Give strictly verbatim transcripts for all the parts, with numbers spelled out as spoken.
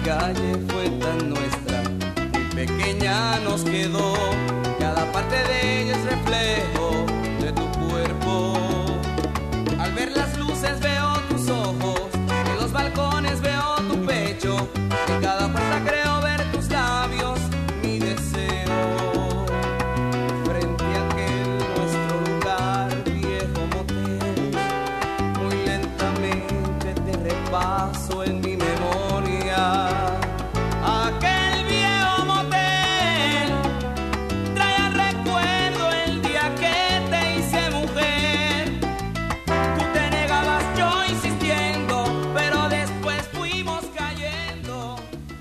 calle fue tan nuestra, muy pequeña nos quedó. Cada parte de ella es reflejo de tu cuerpo. Al ver las luces veo tus ojos, en los balcones veo tu pecho, en cada puerta creo ver tus labios, mi deseo. Frente a aquel nuestro lugar, viejo motel, muy lentamente te repaso en mi memoria. Aquel viejo motel trae al recuerdo el día que te hice mujer. Tú te negabas, yo insistiendo, pero después fuimos cayendo.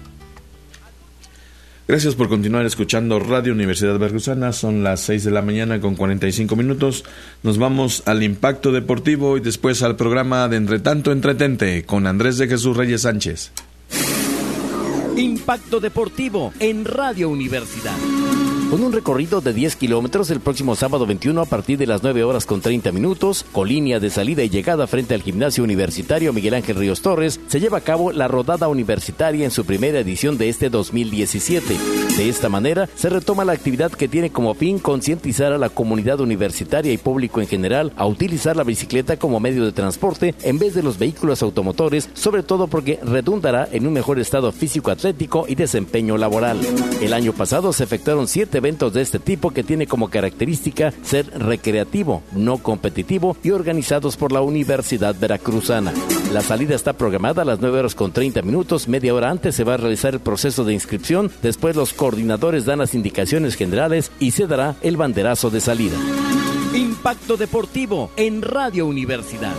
Gracias por continuar escuchando Radio Universidad Veracruzana. Son las seis de la mañana con cuarenta y cinco minutos. Nos vamos al Impacto Deportivo y después al programa de Entre Tanto Entretente con Andrés de Jesús Reyes Sánchez. Impacto Deportivo en Radio Universidad. Con un recorrido de diez kilómetros el próximo sábado veintiuno a partir de las nueve horas con treinta minutos, con línea de salida y llegada frente al Gimnasio Universitario Miguel Ángel Ríos Torres, se lleva a cabo la Rodada Universitaria en su primera edición de este dos mil diecisiete. De esta manera, se retoma la actividad que tiene como fin concientizar a la comunidad universitaria y público en general a utilizar la bicicleta como medio de transporte en vez de los vehículos automotores, sobre todo porque redundará en un mejor estado físico atlético y desempeño laboral. El año pasado se efectuaron siete eventos de este tipo que tiene como característica ser recreativo, no competitivo y organizados por la Universidad Veracruzana. La salida está programada a las nueve horas con treinta minutos, media hora antes se va a realizar el proceso de inscripción, después los coordinadores dan las indicaciones generales y se dará el banderazo de salida. Impacto Deportivo en Radio Universidad.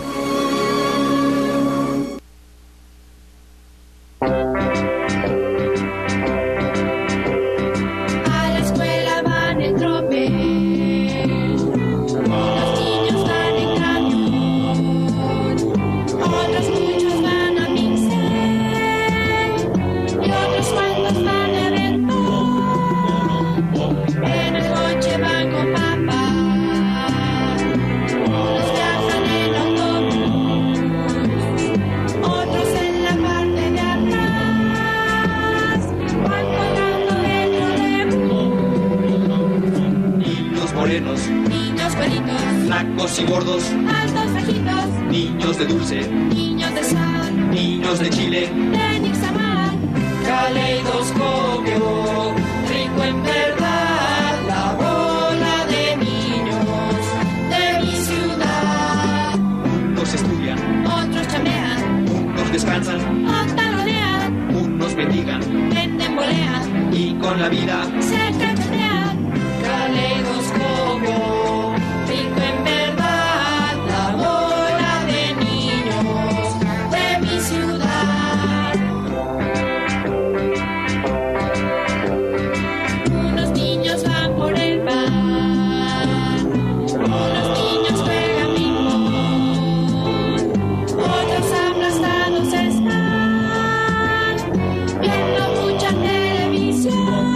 Niños güeritos, flacos y gordos, altos, bajitos, niños de dulce, niños de sal, niños de chile, de nixtamal. Caleidoscopio, rico en verdad, la bola de niños de mi ciudad. Unos estudian, Otros chambean, unos descansan, o talonean, unos mendigan venden, bolean, y con la vida se cachonean. Caleidoscopio, rico en verdad, la bola de niños de mi ciudad. Unos niños van por el pan, unos niños juegan ping-pong, otros aplastados están viendo mucha televisión.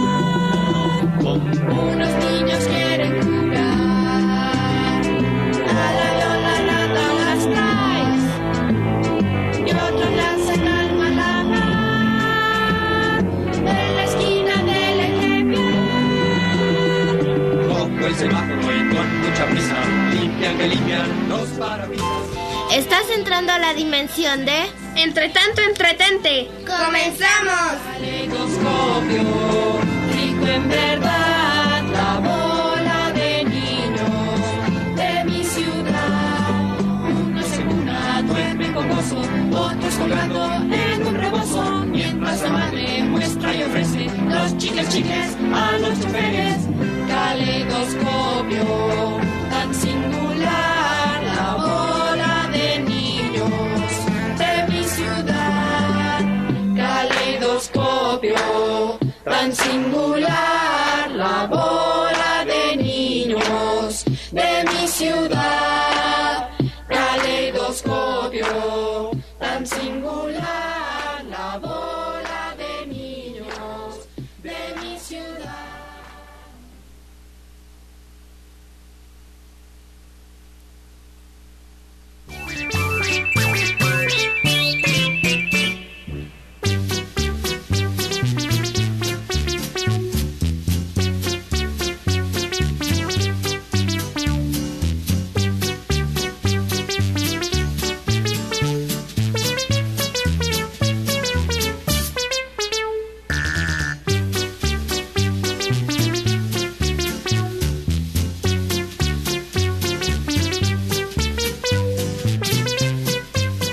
Unos niños quieren jugar a la viola, rata o las traes, y otros la sacan a la mar en la esquina del eje vial. Rojo el semáforo y con mucha prisa, limpian que limpian los parabrisas. Estás entrando a la dimensión de Entre Tanto Entretente. ¡Comenzamos! Caleidoscopio, rico en verdad, la bola de niños de mi ciudad. Unos en cuna duermen con gozo, otros colgando en un rebozo, mientras la madre muestra y ofrece los chicles chicles a los choferes. Caleidoscopio, tan singular, la bola de niños de mi ciudad. Caleidoscopio, tan singular, la bola de niños de mi ciudad. Caleidoscopio, tan singular, la bola de niños de mi ciudad.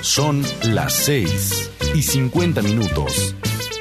Son las seis y cincuenta minutos.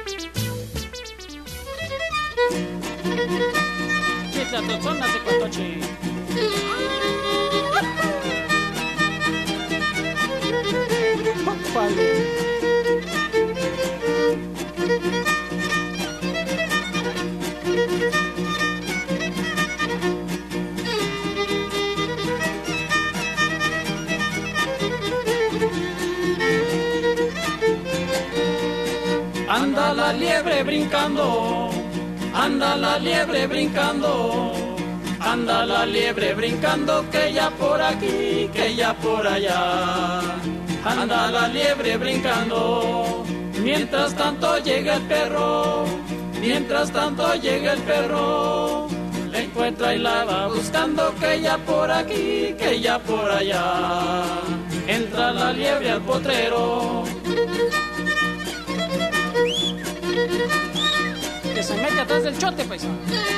Anda la liebre brincando, anda la liebre brincando, anda la liebre brincando, que ya por aquí, que ya por allá. Anda la liebre brincando, mientras tanto llega el perro, mientras tanto llega el perro. La encuentra y la va buscando, que ya por aquí, que ya por allá. Entra la liebre al potrero, que se mete atrás del chote, paisano.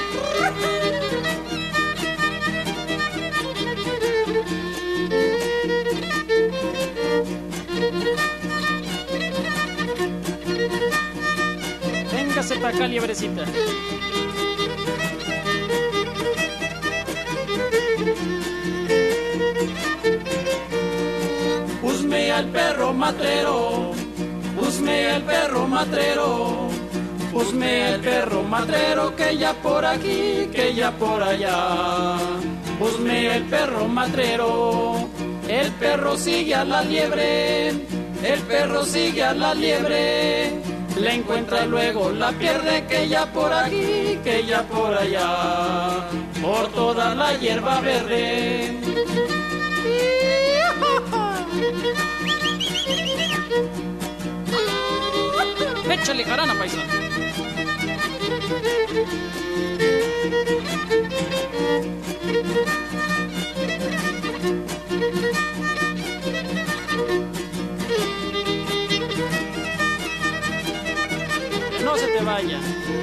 Véngase para acá, liebrecita. Husme al perro matrero, husme al perro matrero, husme el perro matrero, que ya por aquí, que ya por allá. Husme el perro matrero, el perro sigue a la liebre, el perro sigue a la liebre. La encuentra y luego la pierde, que ya por aquí, que ya por allá. Por toda la hierba verde. Échale jarana, paisano. Que no se te vaya.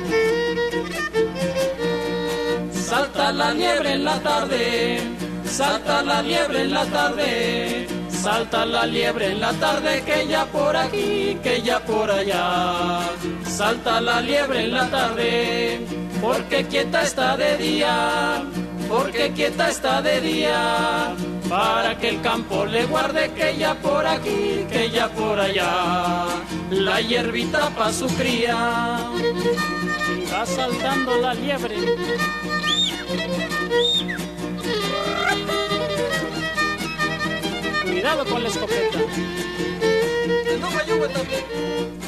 Salta la liebre en la tarde, salta la liebre en la tarde, salta la liebre en la tarde, que ya por aquí, que ya por allá. Salta la liebre en la tarde, porque quieta está de día, porque quieta está de día, para que el campo le guarde, que ya por aquí, que ya por allá. La hierbita pa' su cría, y va saltando la liebre. Cuidado con la escopeta. No me ayude también.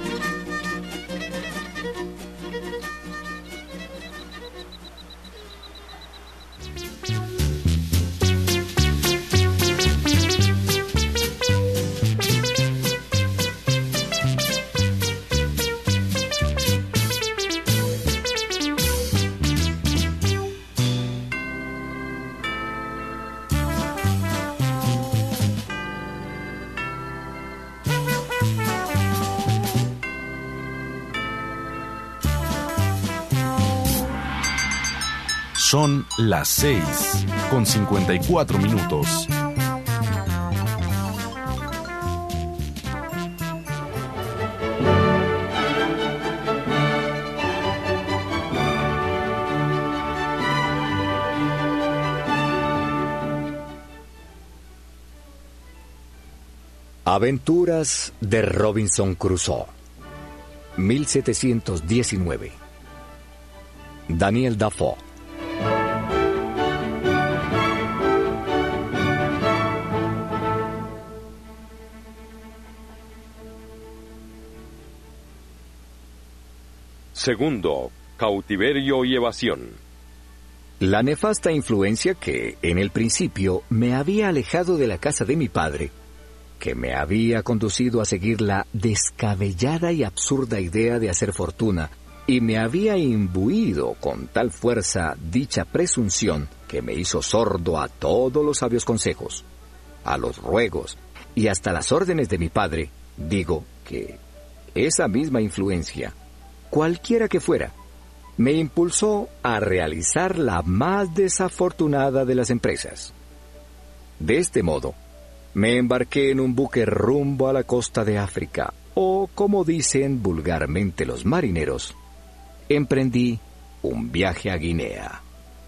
Son las seis con cincuenta y cuatro minutos. Aventuras de Robinson Crusoe, mil setecientos diecinueve. Daniel Defoe. Segundo, cautiverio y evasión. La nefasta influencia que, en el principio, me había alejado de la casa de mi padre, que me había conducido a seguir la descabellada y absurda idea de hacer fortuna, y me había imbuido con tal fuerza dicha presunción que me hizo sordo a todos los sabios consejos, a los ruegos y hasta las órdenes de mi padre. Digo que esa misma influencia, cualquiera que fuera, me impulsó a realizar la más desafortunada de las empresas. De este modo, me embarqué en un buque rumbo a la costa de África, o como dicen vulgarmente los marineros, emprendí un viaje a Guinea.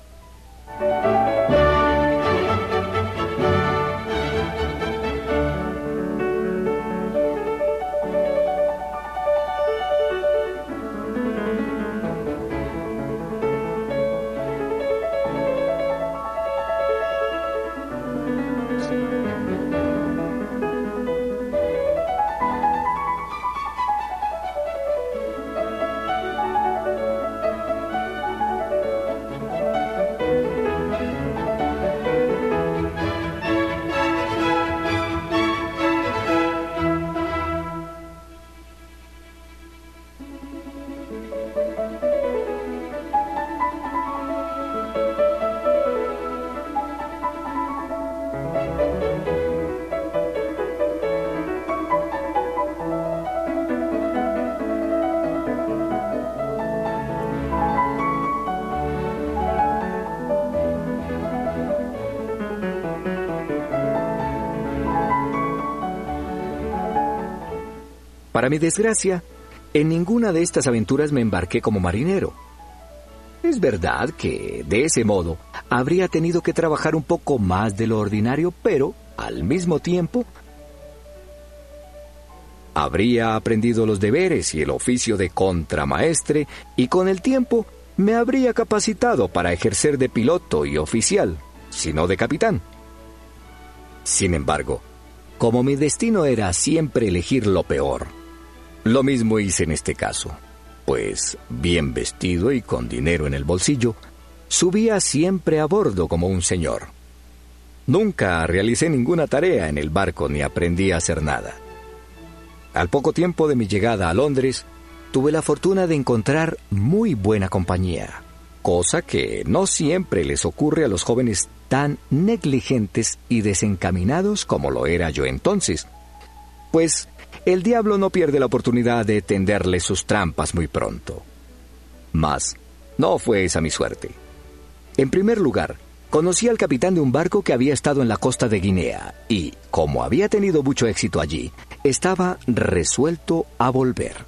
Para mi desgracia, en ninguna de estas aventuras me embarqué como marinero. Es verdad que, de ese modo, habría tenido que trabajar un poco más de lo ordinario, pero, al mismo tiempo, habría aprendido los deberes y el oficio de contramaestre, y con el tiempo me habría capacitado para ejercer de piloto y oficial, si no de capitán. Sin embargo, como mi destino era siempre elegir lo peor, lo mismo hice en este caso, pues, bien vestido y con dinero en el bolsillo, subía siempre a bordo como un señor. Nunca realicé ninguna tarea en el barco ni aprendí a hacer nada. Al poco tiempo de mi llegada a Londres, tuve la fortuna de encontrar muy buena compañía, cosa que no siempre les ocurre a los jóvenes tan negligentes y desencaminados como lo era yo entonces, pues el diablo no pierde la oportunidad de tenderle sus trampas muy pronto. Mas no fue esa mi suerte. En primer lugar, conocí al capitán de un barco que había estado en la costa de Guinea y, como había tenido mucho éxito allí, estaba resuelto a volver.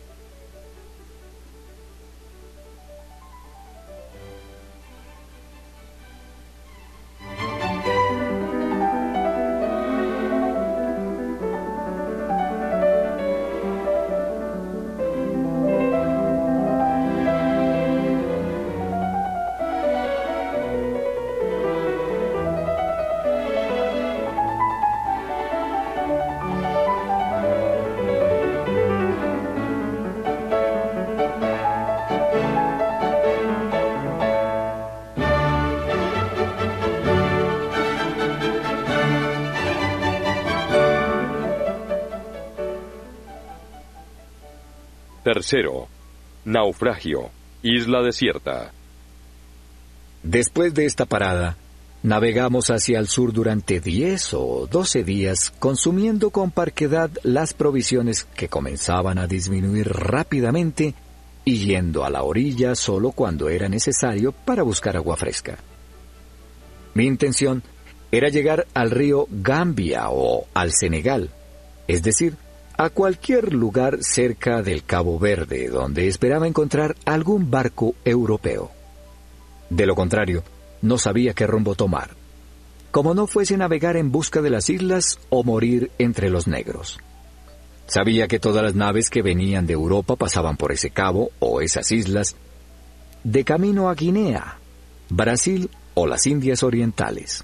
Tercero, naufragio, isla desierta. Después de esta parada, navegamos hacia el sur durante diez o doce días, consumiendo con parquedad las provisiones que comenzaban a disminuir rápidamente y yendo a la orilla solo cuando era necesario para buscar agua fresca. Mi intención era llegar al río Gambia o al Senegal, es decir, a cualquier lugar cerca del Cabo Verde, donde esperaba encontrar algún barco europeo. De lo contrario, no sabía qué rumbo tomar, como no fuese navegar en busca de las islas o morir entre los negros. Sabía que todas las naves que venían de Europa pasaban por ese cabo o esas islas, de camino a Guinea, Brasil o las Indias Orientales.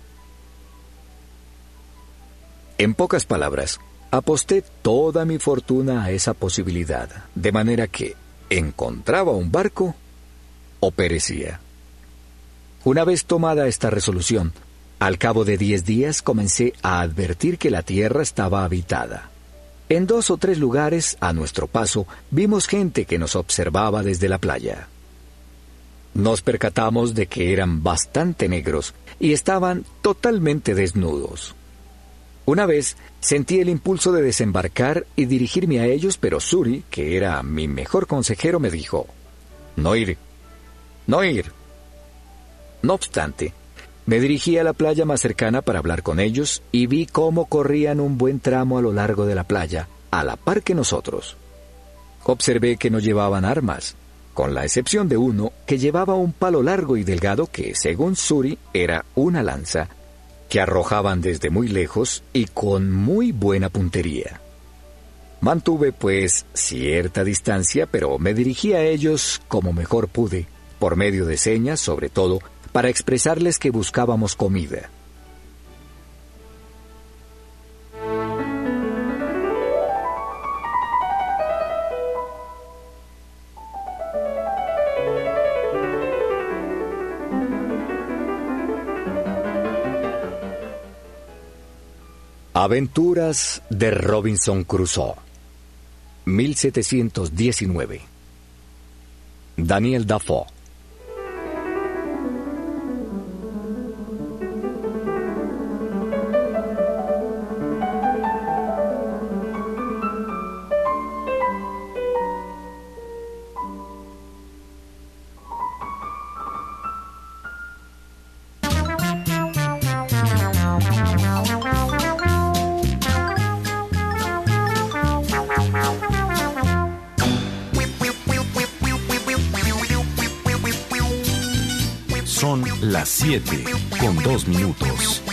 En pocas palabras, aposté toda mi fortuna a esa posibilidad, de manera que encontraba un barco o perecía. Una vez tomada esta resolución, al cabo de diez días comencé a advertir que la tierra estaba habitada. En dos o tres lugares, a nuestro paso, vimos gente que nos observaba desde la playa. Nos percatamos de que eran bastante negros y estaban totalmente desnudos. Una vez sentí el impulso de desembarcar y dirigirme a ellos, pero Suri, que era mi mejor consejero, me dijo: «No ir, no ir». No obstante, Me dirigí a la playa más cercana para hablar con ellos y vi cómo corrían un buen tramo a lo largo de la playa, a la par que nosotros. Observé que no llevaban armas, con la excepción de uno que llevaba un palo largo y delgado que, según Suri, era una lanza, que arrojaban desde muy lejos y con muy buena puntería. Mantuve, pues, cierta distancia, pero me dirigí a ellos como mejor pude, por medio de señas, sobre todo, para expresarles que buscábamos comida. Aventuras de Robinson Crusoe, mil setecientos diecinueve. Daniel Defoe. Son las siete con dos minutos.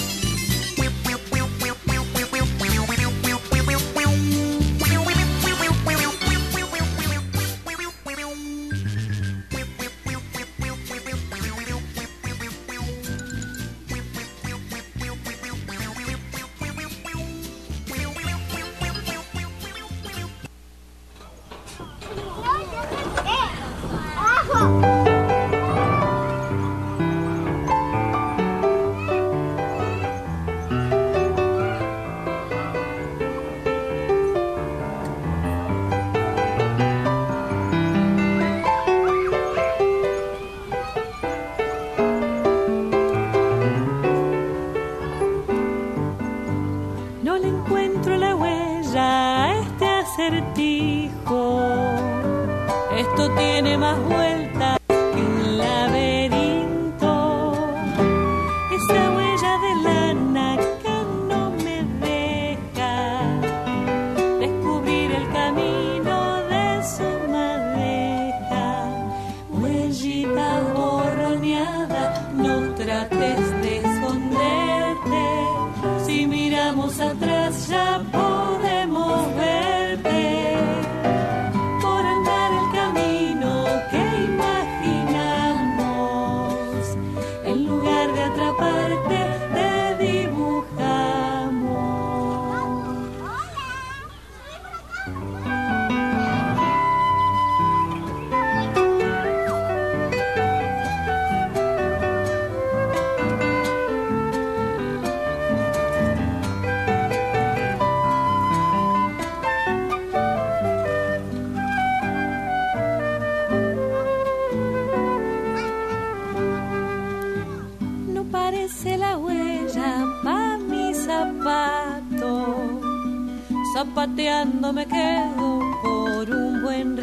Zapateando me quedo por un buen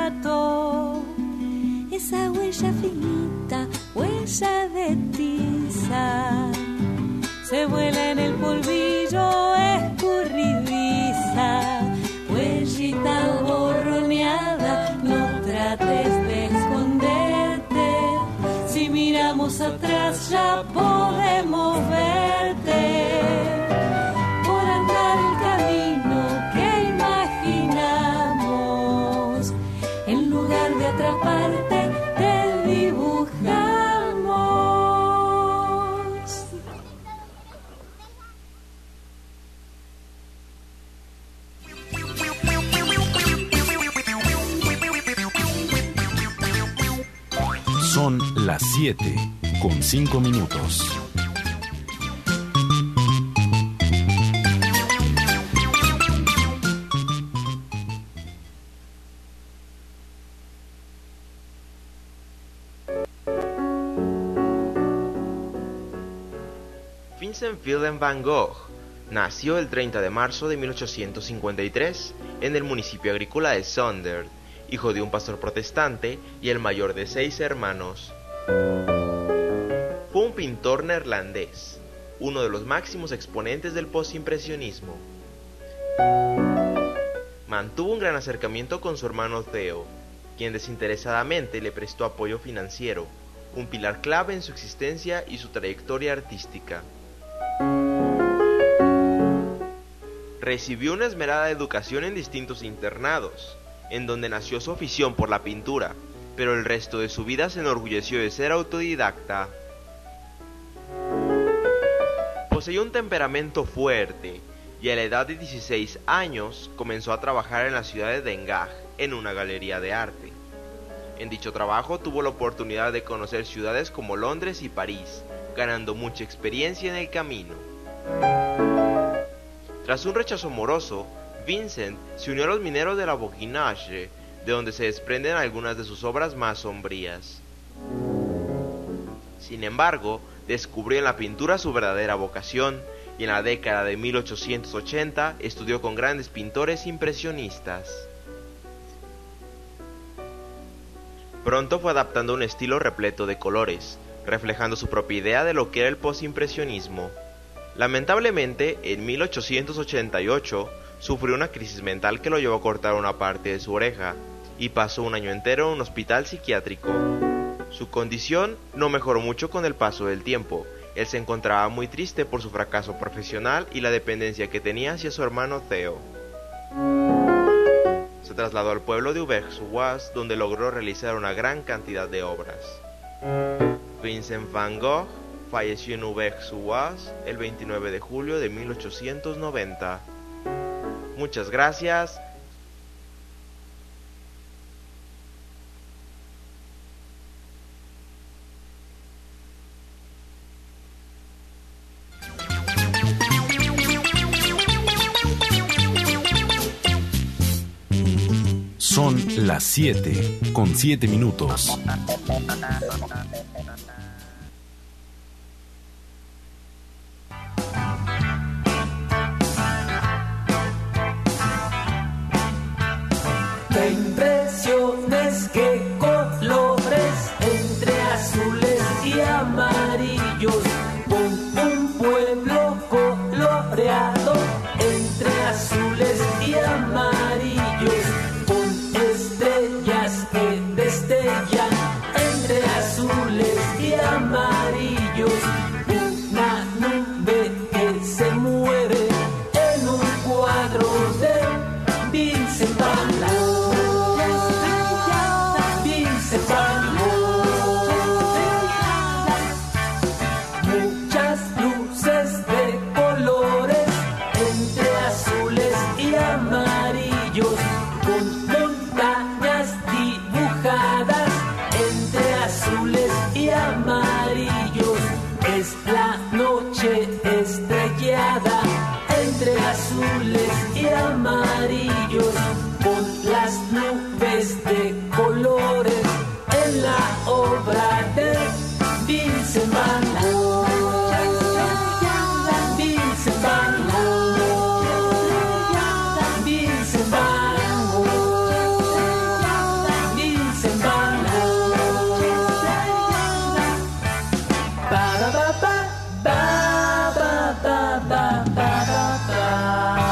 rato. Esa huella finita, huella de tiza, se vuela en el polvillo escurridiza. Huellita borroneada, no trates de esconderte. Si miramos atrás ya podemos verte. Atraparte, te dibujamos. Son las siete con cinco minutos. Vincent Philip van Gogh nació el treinta de marzo de mil ochocientos cincuenta y tres en el municipio agrícola de Zundert, hijo de un pastor protestante y el mayor de seis hermanos. Fue Fue un pintor neerlandés, uno de los máximos exponentes del postimpresionismo. Mantuvo un gran acercamiento con su hermano Theo, quien desinteresadamente le prestó apoyo financiero, un pilar clave en su existencia y su trayectoria artística. Recibió una esmerada educación en distintos internados, en donde nació su afición por la pintura, pero el resto de su vida se enorgulleció de ser autodidacta. Poseía un temperamento fuerte, y a la edad de dieciséis años comenzó a trabajar en la ciudad de Den Haag, en una galería de arte. En dicho trabajo tuvo la oportunidad de conocer ciudades como Londres y París, ganando mucha experiencia en el camino. Tras un rechazo amoroso, Vincent se unió a los mineros de la Boginage, de donde se desprenden algunas de sus obras más sombrías. Sin embargo, descubrió en la pintura su verdadera vocación, y en la década de mil ochocientos ochenta estudió con grandes pintores impresionistas. Pronto fue adaptando un estilo repleto de colores, reflejando su propia idea de lo que era el postimpresionismo. Lamentablemente, en mil ochocientos ochenta y ocho, sufrió una crisis mental que lo llevó a cortar una parte de su oreja, y pasó un año entero en un hospital psiquiátrico. Su condición no mejoró mucho con el paso del tiempo. Él se encontraba muy triste por su fracaso profesional y la dependencia que tenía hacia su hermano Theo. Se trasladó al pueblo de Auvers-sur-Oise, donde logró realizar una gran cantidad de obras. Vincent van Gogh falleció en Auvers-sur-Oise el veintinueve de julio de mil ochocientos noventa. Muchas gracias. Son las siete con siete minutos. Qué impresiones, qué colores, entre azules y amarillos, con un pueblo coloreado, entre azules y amarillos, con estrellas que destellan, entre azules y amarillos, una nube que se mueve en un cuadro de Vincent van Gogh. Vincent van Gogh. Muchas luces de colores, entre azules y amarillos, con montañas dibujadas, entre azules y amarillos. Es la noche estrellada, entre azules y amarillos, con las nubes de colores, en la obra de Vincent van Gogh. Vincent van Gogh. Vincent van Gogh. Vincent van Gogh. Ba ba ba ba ba ba ba ba ba ba.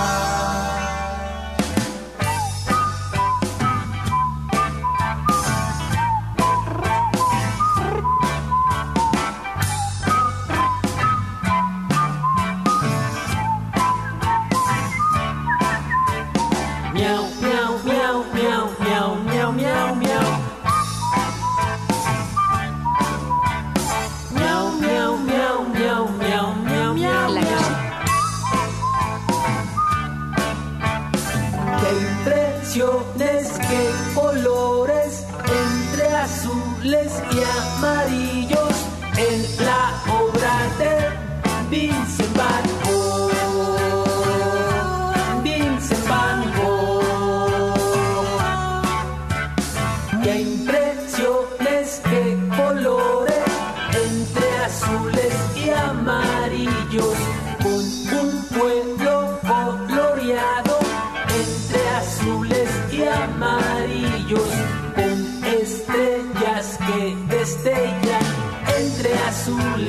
Miau, miau, miau, miau, miau, miau, miau, miau. Miau, miau, miau, miau, miau, miau, miau, miau. Qué impresiones, qué colores, entre azules y amarillos, en la obra de Vincent van Gogh. Vincent van Gogh. Qué impresiones, qué colores, entre azules y amarillos, con un pueblo coloreado, entre azules y amarillos, con estrellas que destellan, entre azules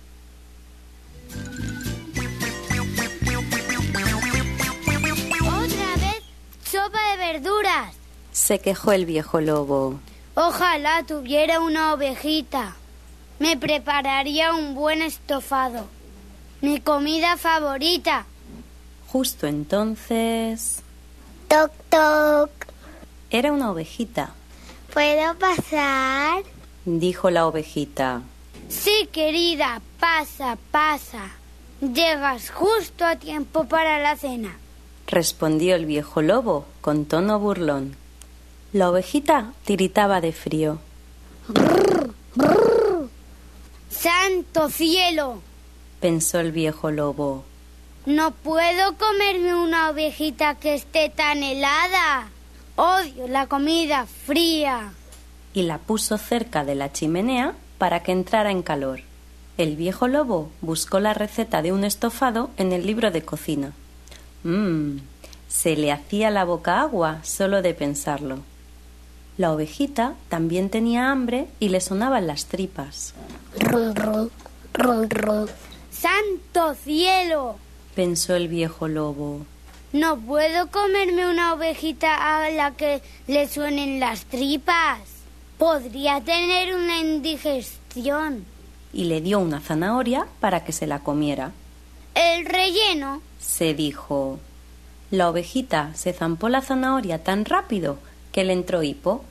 se quejó el viejo lobo. Ojalá tuviera una ovejita. Me prepararía un buen estofado. Mi comida favorita. Justo entonces... Toc, toc. Era una ovejita. ¿Puedo pasar? Dijo la ovejita. Sí, querida, pasa, pasa. Llegas justo a tiempo para la cena. Respondió el viejo lobo con tono burlón. La ovejita tiritaba de frío. Brr, brr. ¡Santo cielo!, pensó el viejo lobo. No puedo comerme una ovejita que esté tan helada. Odio la comida fría. Y la puso cerca de la chimenea para que entrara en calor. El viejo lobo buscó la receta de un estofado en el libro de cocina. Mmm, se le hacía la boca agua solo de pensarlo. La ovejita también tenía hambre y le sonaban las tripas. Run, run, run, run. ¡Santo cielo!, pensó el viejo lobo. No puedo comerme una ovejita a la que le suenen las tripas. Podría tener una indigestión. Y le dio una zanahoria para que se la comiera. El relleno, se dijo. La ovejita se zampó la zanahoria tan rápido que le entró hipo.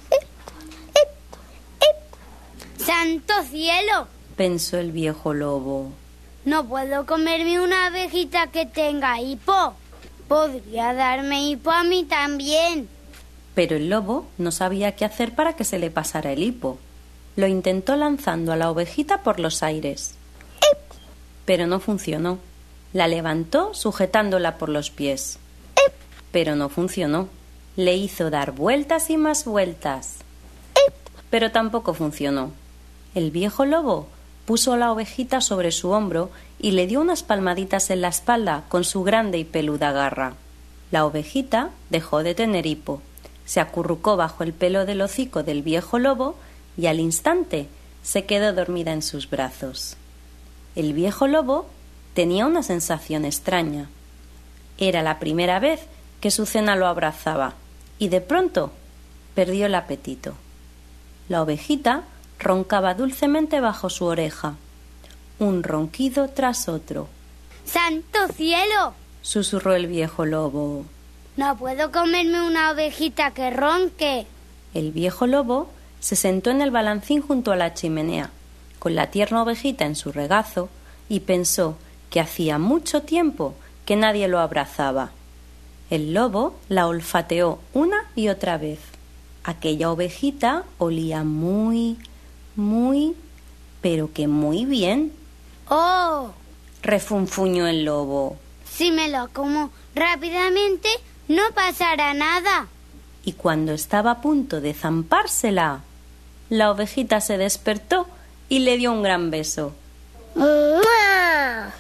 ¡Santo cielo!, pensó el viejo lobo. No puedo comerme una ovejita que tenga hipo. Podría darme hipo a mí también. Pero el lobo no sabía qué hacer para que se le pasara el hipo. Lo intentó lanzando a la ovejita por los aires. Pero no funcionó. La levantó sujetándola por los pies. Pero no funcionó. Le hizo dar vueltas y más vueltas. Pero tampoco funcionó. El viejo lobo puso a la ovejita sobre su hombro y le dio unas palmaditas en la espalda con su grande y peluda garra. La ovejita dejó de tener hipo. Se acurrucó bajo el pelo del hocico del viejo lobo y al instante se quedó dormida en sus brazos. El viejo lobo tenía una sensación extraña. Era la primera vez que su cena lo abrazaba y de pronto perdió el apetito. La ovejita roncaba dulcemente bajo su oreja, un ronquido tras otro. ¡Santo cielo!, susurró el viejo lobo. No puedo comerme una ovejita que ronque. El viejo lobo se sentó en el balancín junto a la chimenea, con la tierna ovejita en su regazo, y pensó que hacía mucho tiempo que nadie lo abrazaba. El lobo la olfateó una y otra vez. Aquella ovejita olía muy, muy, pero que muy bien. ¡Oh!, refunfuñó el lobo. Si me lo como rápidamente, no pasará nada. Y cuando estaba a punto de zampársela, la ovejita se despertó y le dio un gran beso. ¡No!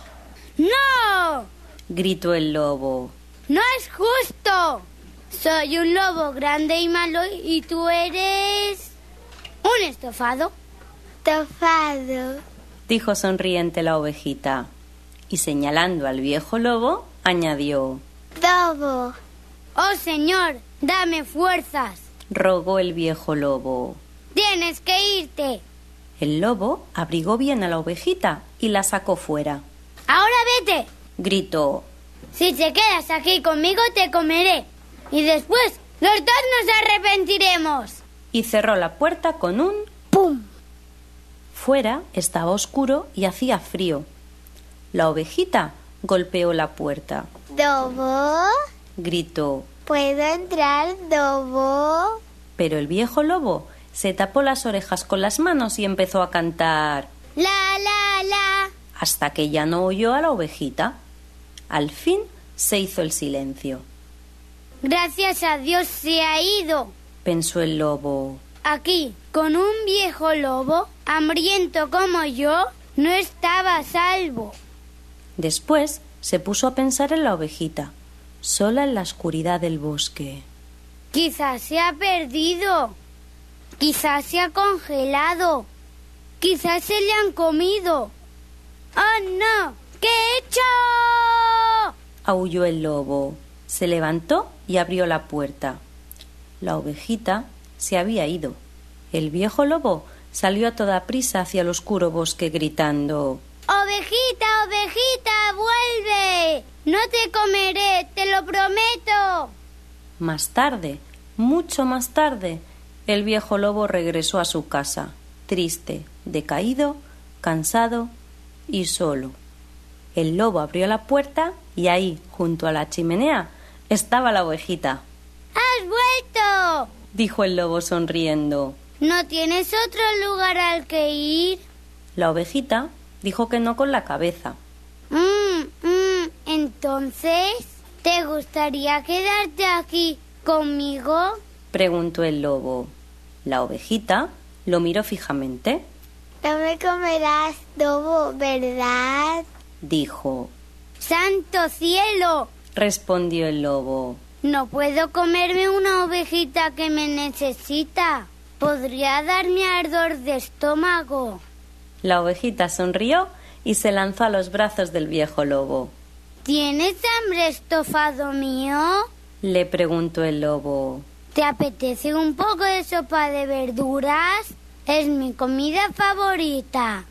Gritó el lobo. ¡No es justo! Soy un lobo grande y malo y tú eres... ¿un estofado? Estofado, dijo sonriente la ovejita. Y señalando al viejo lobo, añadió: lobo. ¡Oh, señor, dame fuerzas!, rogó el viejo lobo. ¡Tienes que irte! El lobo abrigó bien a la ovejita y la sacó fuera. ¡Ahora vete!, gritó. Si te quedas aquí conmigo te comeré. Y después los dos nos arrepentiremos. Y cerró la puerta con un ¡pum! Fuera estaba oscuro y hacía frío. La ovejita golpeó la puerta. ¿Lobo? Gritó. ¿Puedo entrar, lobo? Pero el viejo lobo se tapó las orejas con las manos y empezó a cantar la, la, la, hasta que ya no oyó a la ovejita. Al fin se hizo el silencio. Gracias a Dios se ha ido, pensó el lobo. Aquí, con un viejo lobo, hambriento como yo, no estaba a salvo. Después se puso a pensar en la ovejita, sola en la oscuridad del bosque. Quizás se ha perdido, quizás se ha congelado, quizás se le han comido. ¡Oh, no! ¿Qué he hecho? Aulló el lobo. Se levantó y abrió la puerta. La ovejita se había ido. El viejo lobo salió a toda prisa hacia el oscuro bosque gritando: ¡Ovejita, ovejita, vuelve! ¡No te comeré, te lo prometo! Más tarde, mucho más tarde, el viejo lobo regresó a su casa, triste, decaído, cansado y solo. El lobo abrió la puerta y ahí, junto a la chimenea, estaba la ovejita. ¡Has vuelto!, dijo el lobo sonriendo. ¿No tienes otro lugar al que ir? La ovejita dijo que no con la cabeza. Mm, mm, entonces, ¿te gustaría quedarte aquí conmigo?, preguntó el lobo. La ovejita lo miró fijamente. No me comerás, lobo, ¿verdad?, dijo. ¡Santo cielo!, respondió el lobo. No puedo comerme una ovejita que me necesita. Podría darme ardor de estómago. La ovejita sonrió y se lanzó a los brazos del viejo lobo. ¿Tienes hambre, estofado mío?, le preguntó el lobo. ¿Te apetece un poco de sopa de verduras? Es mi comida favorita.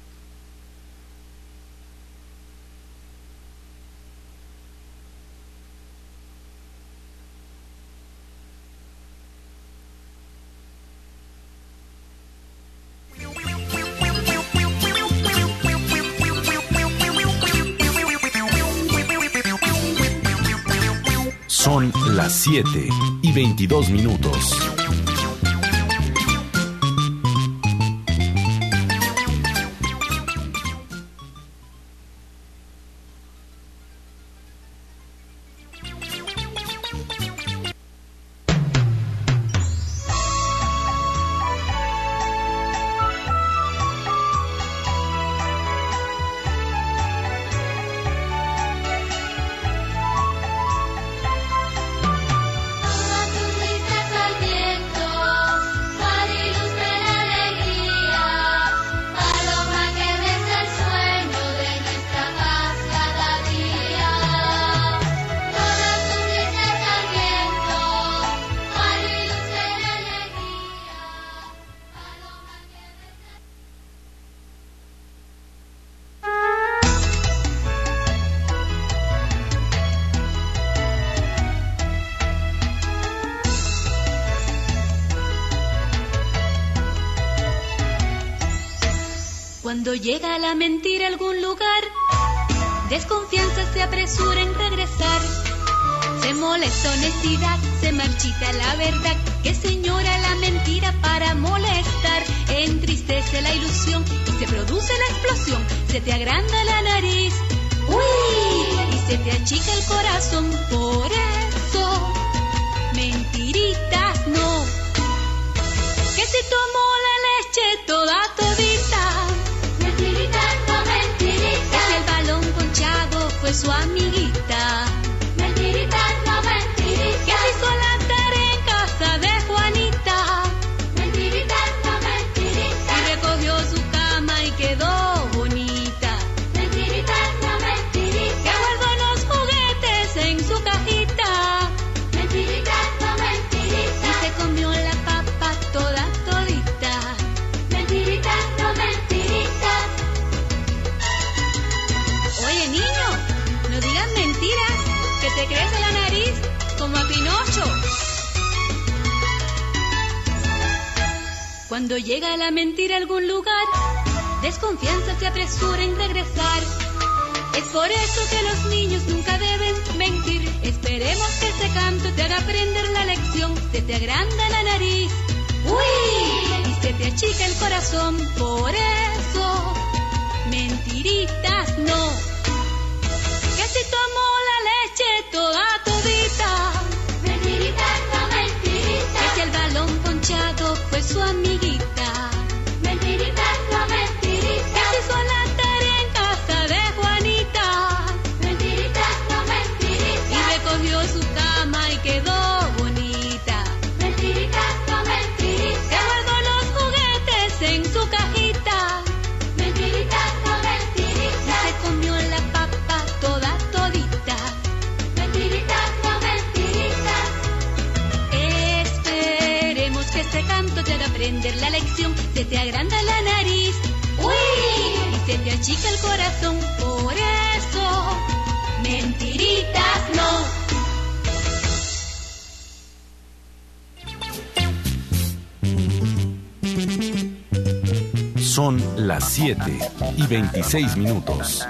Son las siete y veintidós minutos. Cuando llega la mentira a algún lugar, desconfianza se apresura en regresar. Se molesta honestidad, se marchita la verdad, que señora la mentira para molestar. Entristece la ilusión y se produce la explosión. Se te agranda la nariz, uy, y se te achica el corazón. Por eso, mentiritas no. Que se tomó la leche toda todita. Mentiritas no, mentiritas. Que el balón ponchado fue su amiguita. Mentiritas no, mentiritas. Que se hizo la tarea en casa de Juanita. Mentiritas no, mentiritas. Y recogió su cama y quedó bonita. Mentiritas no, mentiritas. Que guardó los juguetes en su cajita. Mentiritas no, mentiritas. Y se comió la papa toda todita. Mentiritas no, mentiritas. Oye, niño, no digas mentiras, que te crece la nariz como a Pinocho. Cuando llega la mentira a algún lugar, desconfianza se apresura en regresar. Es por eso que los niños nunca deben mentir. Esperemos que este canto te haga aprender la lección. Se te agranda la nariz, uy, y se te achica el corazón. Por eso, mentiritas no. Que si tomó la leche toda todita. Mentiritas no, mentiritas. Que si el balón ponchado fue su amiguita. Mentiritas no, mentiritas. Que se hizo la tarea en casa de Juanita. Mentiritas no, mentiritas. Y recogió su cama y quedó bonita. Mentiritas no, mentiritas. Que guardó los juguetes en su cajita. Mentiritas no, mentiritas. Y se comió la papa toda todita. por eso, mentiritas no. Son las siete y veintiséis minutos.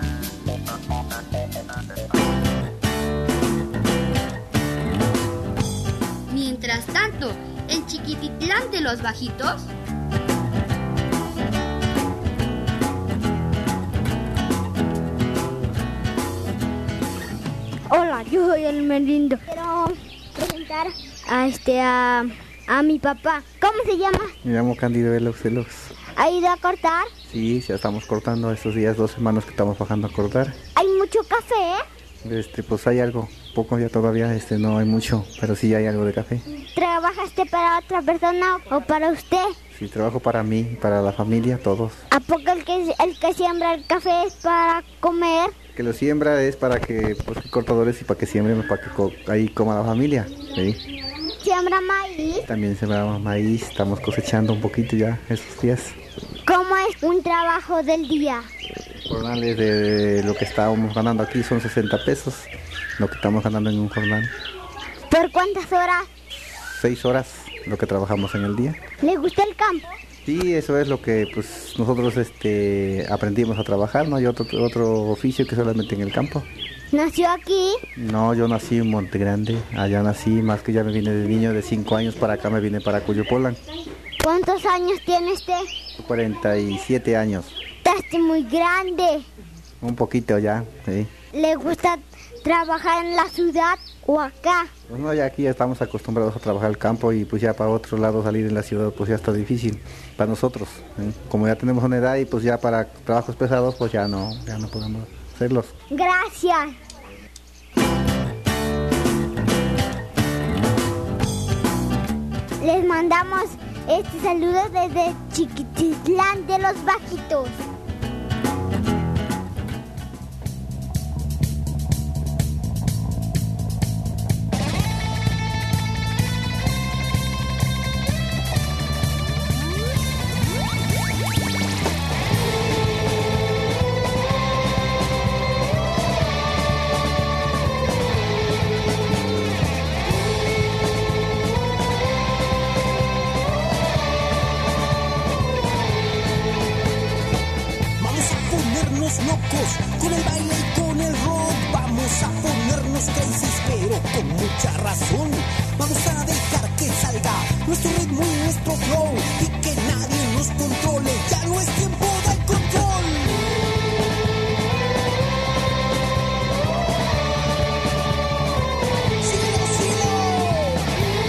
Mientras tanto, en Chiquititlán de los Bajitos... Hola, yo soy el Melindo. Quiero presentar a este a, a mi papá. ¿Cómo se llama? Me llamo Cándido Velox Velox. ¿Ha ido a cortar? Sí, ya estamos cortando estos días, dos semanas que estamos bajando a cortar. ¿Hay mucho café? Este, pues hay algo, poco ya todavía, este, no hay mucho, pero sí hay algo de café. ¿Trabajaste para otra persona o para usted? Sí, trabajo para mí, para la familia, todos. ¿A poco el que, el que siembra el café es para comer? Que lo siembra es para que, pues, cortadores y para que siembren, para que co ahí coma la familia, ¿sí? ¿Siembra maíz? También sembramos maíz, estamos cosechando un poquito ya esos días. ¿Cómo es un trabajo del día? Jornales de lo que estábamos ganando aquí son sesenta pesos, lo que estamos ganando en un jornal. ¿Por cuántas horas? Seis horas, lo que trabajamos en el día. ¿Le gusta el campo? Sí, eso es lo que pues nosotros este, aprendimos a trabajar, no hay otro, otro oficio que solamente en el campo. ¿Nació aquí? No, yo nací en Monte Grande, allá nací, más que ya me vine de niño de cinco años para acá, me vine para Cuyopolan. ¿Cuántos años tiene usted? cuarenta y siete años. Está muy grande. Un poquito ya, sí. ¿Le gusta trabajar en la ciudad o acá? Pues no, ya aquí ya estamos acostumbrados a trabajar el campo y pues ya para otro lado salir en la ciudad pues ya está difícil para nosotros, ¿eh? Como ya tenemos una edad y pues ya para trabajos pesados pues ya no, ya no podemos hacerlos. Gracias. Les mandamos este saludo desde Chiquititlán de los Bajitos. Locos con el baile y con el rock, vamos a ponernos crazy, pero con mucha razón. Vamos a dejar que salga nuestro ritmo y nuestro flow y que nadie nos controle. Ya no es tiempo del control. Síguelo, síguelo.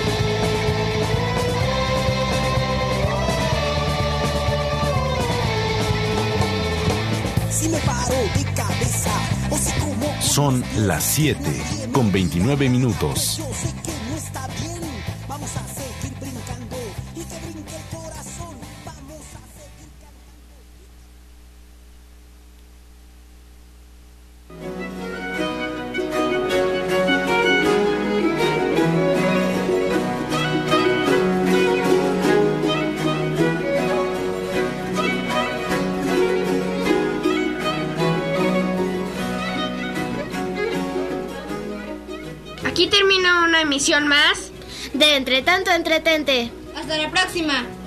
Si me paro de cabeza o si como... Son las siete con veintinueve minutos. Yo sé que no está bien, vamos a seguir brincando y que brinque el corazón, vamos a seguir Aquí termina una emisión más de Entre Tanto Entretente. Hasta la próxima.